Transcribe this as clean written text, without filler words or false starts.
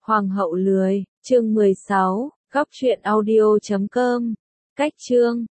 Hoàng hậu lười, chương 16, góc truyện audio.com. Cách chương